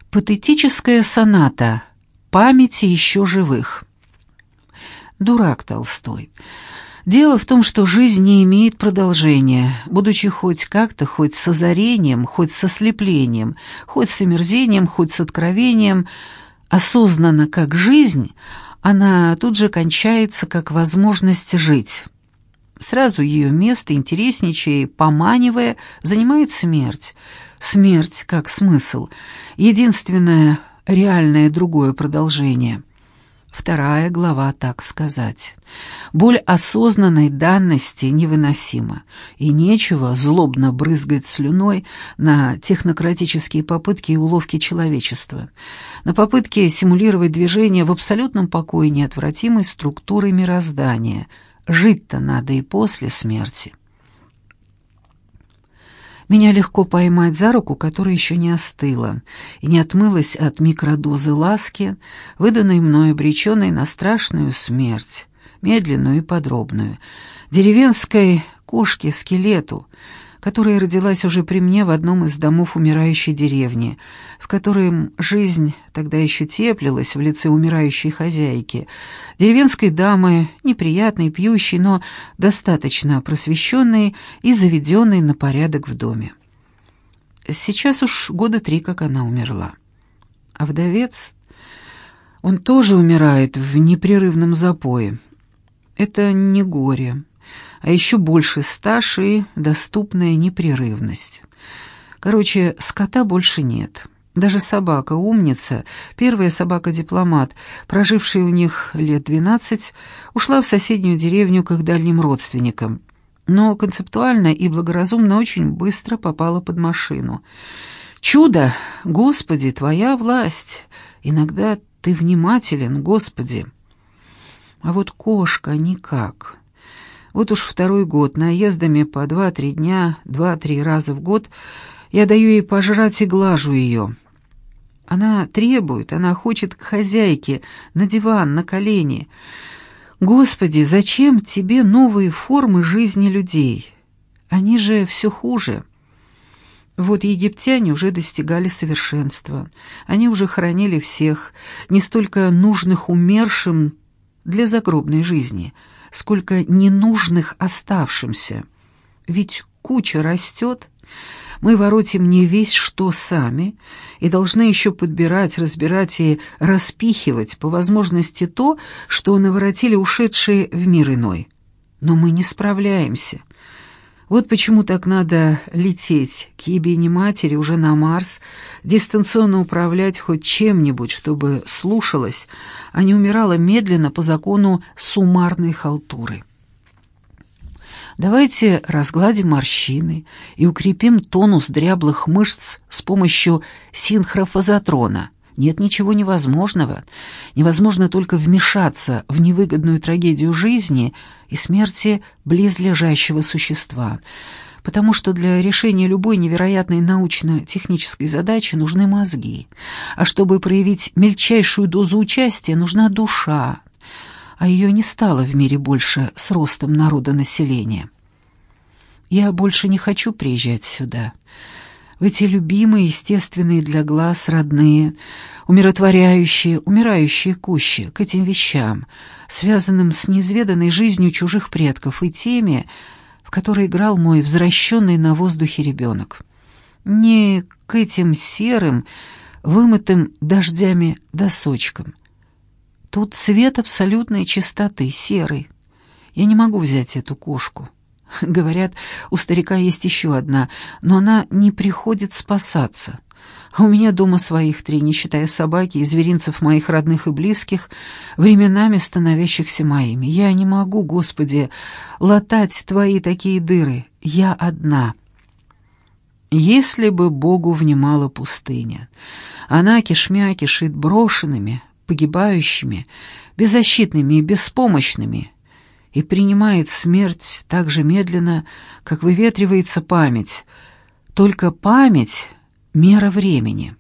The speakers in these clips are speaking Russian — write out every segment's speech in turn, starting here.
Патетическая соната «Памяти еще живых». Дурак Толстой. Дело в том, что жизнь не имеет продолжения, будучи хоть как-то, хоть с озарением, хоть с ослеплением, хоть с омерзением, хоть с откровением, осознанно как жизнь, она тут же кончается как возможность жить. Сразу ее место, интересничая и поманивая, занимает смерть. Смерть как смысл, единственное реальное другое продолжение. Вторая глава, так сказать. Боль осознанной данности невыносима, и нечего злобно брызгать слюной на технократические попытки и уловки человечества, на попытки симулировать движение в абсолютном покое неотвратимой структуры мироздания. Жить-то надо и после смерти. Меня легко поймать за руку, которая еще не остыла и не отмылась от микродозы ласки, выданной мной, обреченной на страшную смерть, медленную и подробную, деревенской кошке-скелету, которая родилась уже при мне в одном из домов умирающей деревни, в котором жизнь тогда еще теплилась в лице умирающей хозяйки, деревенской дамы, неприятной, пьющей, но достаточно просвещенной и заведенной на порядок в доме. Сейчас уж года 3, как она умерла. А вдовец, он тоже умирает в непрерывном запое. Это не горе, а еще больше стаж и доступная непрерывность. Короче, скота больше нет. Даже собака, умница, первая собака-дипломат, прожившая у них лет 12, ушла в соседнюю деревню к их дальним родственникам. Но концептуально и благоразумно очень быстро попала под машину. Чудо! Господи, Твоя власть! Иногда Ты внимателен, Господи! А вот кошка никак. Вот уж 2-й год, наездами по 2-3 дня, 2-3 раза в год я даю ей пожрать и глажу ее. Она требует, она хочет к хозяйке, на диван, на колени. Господи, зачем тебе новые формы жизни людей? Они же все хуже. Вот египтяне уже достигали совершенства. Они уже хоронили всех, не столько нужных умершим для загробной жизни, сколько ненужных оставшимся. Ведь куча растет, мы воротим не весь что сами и должны еще подбирать, разбирать и распихивать по возможности то, что наворотили ушедшие в мир иной. Но мы не справляемся. Вот почему так надо лететь к ебени матери уже на Марс, дистанционно управлять хоть чем-нибудь, чтобы слушалась, а не умирала медленно по закону суммарной халтуры. Давайте разгладим морщины и укрепим тонус дряблых мышц с помощью синхрофазотрона. Нет ничего невозможного. Невозможно только вмешаться в невыгодную трагедию жизни и смерти близлежащего существа, потому что для решения любой невероятной научно-технической задачи нужны мозги, а чтобы проявить мельчайшую дозу участия, нужна душа, а ее не стало в мире больше с ростом народонаселения. Я больше не хочу приезжать сюда, в эти любимые, естественные для глаз, родные, умиротворяющие, умирающие кущи, к этим вещам, связанным с неизведанной жизнью чужих предков и теми, в которые играл мой взращенный на воздухе ребенок. Не к этим серым, вымытым дождями досочкам. Тут цвет абсолютной чистоты, серый. Я не могу взять эту кошку. Говорят, у старика есть еще одна, но она не приходит спасаться. А у меня дома своих 3, не считая собаки и зверинцев моих родных и близких, временами становящихся моими. Я не могу, Господи, латать Твои такие дыры. Я одна. Если бы Богу внимала пустыня, она кишмя кишит брошенными, погибающими, беззащитными и беспомощными, и принимает смерть так же медленно, как выветривается память. Только память — мера времени.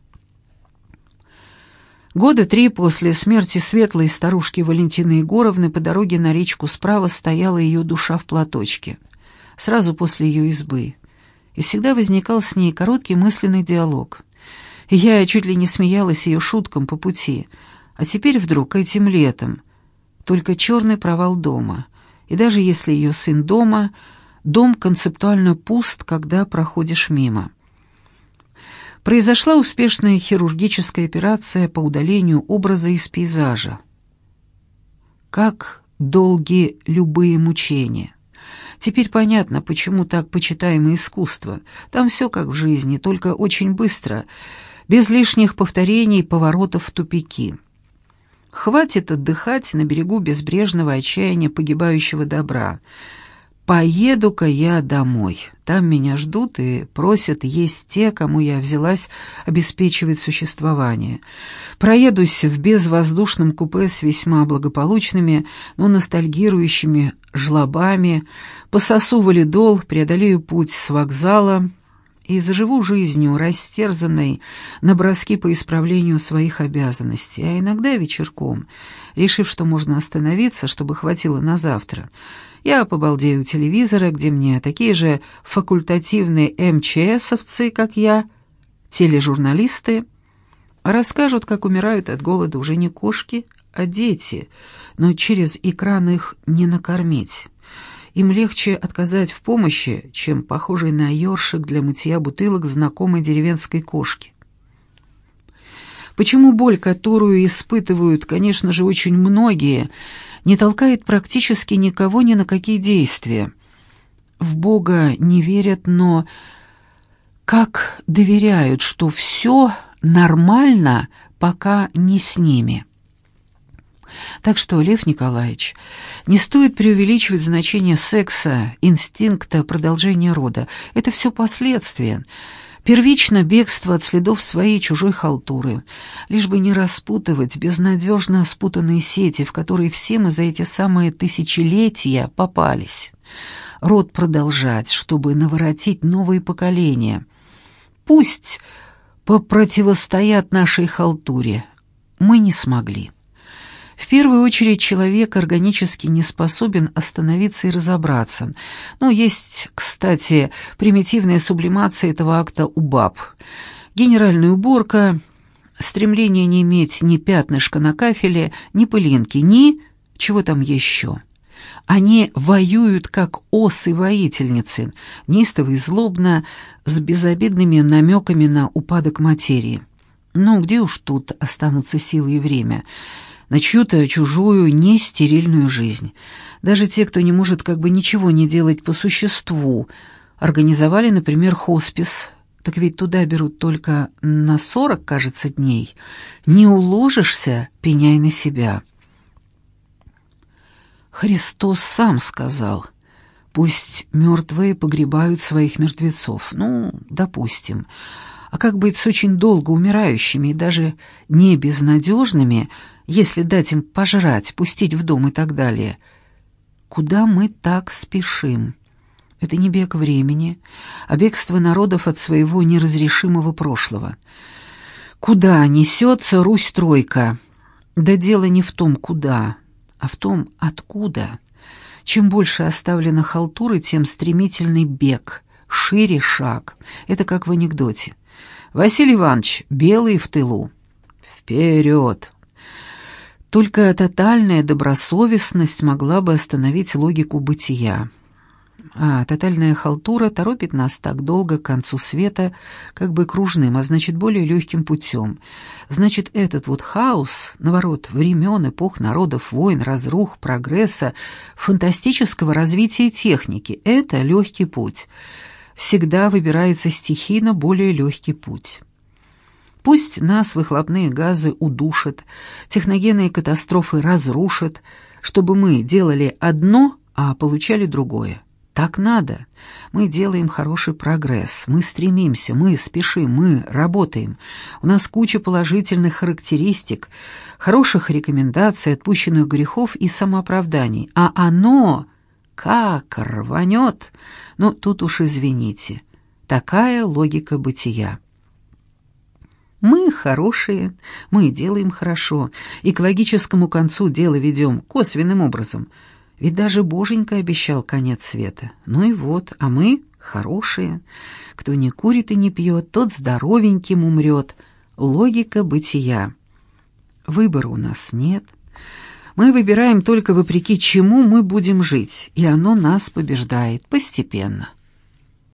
Года 3 после смерти светлой старушки Валентины Егоровны по дороге на речку справа стояла ее душа в платочке, сразу после ее избы, и всегда возникал с ней короткий мысленный диалог. Я чуть ли не смеялась ее шуткам по пути. А теперь вдруг, этим летом, только черный провал дома. И даже если ее сын дома, дом концептуально пуст, когда проходишь мимо. Произошла успешная хирургическая операция по удалению образа из пейзажа. Как долги любые мучения. Теперь понятно, почему так почитаемо искусство. Там все как в жизни, только очень быстро, без лишних повторений и поворотов в тупики. Хватит отдыхать на берегу безбрежного отчаяния погибающего добра. Поеду-ка я домой. Там меня ждут и просят есть те, кому я взялась обеспечивать существование. Проедусь в безвоздушном купе с весьма благополучными, но ностальгирующими жлобами, пососу валидол, преодолею путь с вокзала и заживу жизнью, растерзанной на броски по исправлению своих обязанностей, а иногда вечерком, решив, что можно остановиться, чтобы хватило на завтра, я побалдею у телевизора, где мне такие же факультативные МЧСовцы, как я, тележурналисты, расскажут, как умирают от голода уже не кошки, а дети, но через экран их не накормить. Им легче отказать в помощи, чем похожий на ёршик для мытья бутылок знакомой деревенской кошки. Почему боль, которую испытывают, конечно же, очень многие, не толкает практически никого ни на какие действия? В Бога не верят, но как доверяют, что все нормально, пока не с ними? Так что, Лев Николаевич, не стоит преувеличивать значение секса, инстинкта, продолжения рода. Это все последствия. Первично бегство от следов своей чужой халтуры, лишь бы не распутывать безнадежно спутанные сети, в которые все мы за эти самые тысячелетия попались. Род продолжать, чтобы наворотить новые поколения. Пусть попротивостоят нашей халтуре. Мы не смогли. В первую очередь человек органически не способен остановиться и разобраться. Но есть, кстати, примитивная сублимация этого акта у баб. Генеральная уборка, стремление не иметь ни пятнышка на кафеле, ни пылинки, ни чего там еще. Они воюют, как осы-воительницы, неистово и злобно, с безобидными намеками на упадок материи. Ну, где уж тут останутся силы и время? На чью-то чужую, нестерильную жизнь. Даже те, кто не может как бы ничего не делать по существу, организовали, например, хоспис. Так ведь туда берут только на 40, кажется, дней. Не уложишься, пеняй на себя. Христос сам сказал: пусть мертвые погребают своих мертвецов. Ну, допустим. А как быть с очень долго умирающими и даже не безнадежными, если дать им пожрать, пустить в дом и так далее? Куда мы так спешим? Это не бег времени, а бегство народов от своего неразрешимого прошлого. Куда несется Русь-тройка? Да дело не в том, куда, а в том, откуда. Чем больше оставлено халтуры, тем стремительный бег, шире шаг. Это как в анекдоте. Василий Иванович, белый в тылу. Вперед! Только тотальная добросовестность могла бы остановить логику бытия. А тотальная халтура торопит нас так долго к концу света, как бы кружным, а значит, более легким путем. Значит, этот вот хаос, наворот времен, эпох, народов, войн, разрух, прогресса, фантастического развития техники — это легкий путь. Всегда выбирается стихийно более легкий путь. Пусть нас выхлопные газы удушат, техногенные катастрофы разрушат, чтобы мы делали одно, а получали другое. Так надо. Мы делаем хороший прогресс, мы стремимся, мы спешим, мы работаем. У нас куча положительных характеристик, хороших рекомендаций, отпущенных грехов и самооправданий. А оно как рванет! Ну, тут уж извините. Такая логика бытия. Мы хорошие, мы делаем хорошо, и к логическому концу дело ведем косвенным образом. Ведь даже Боженька обещал конец света. Ну и вот, а мы хорошие. Кто не курит и не пьет, тот здоровеньким умрет. логика бытия. Выбора у нас нет. Мы выбираем только вопреки чему мы будем жить, и оно нас побеждает постепенно.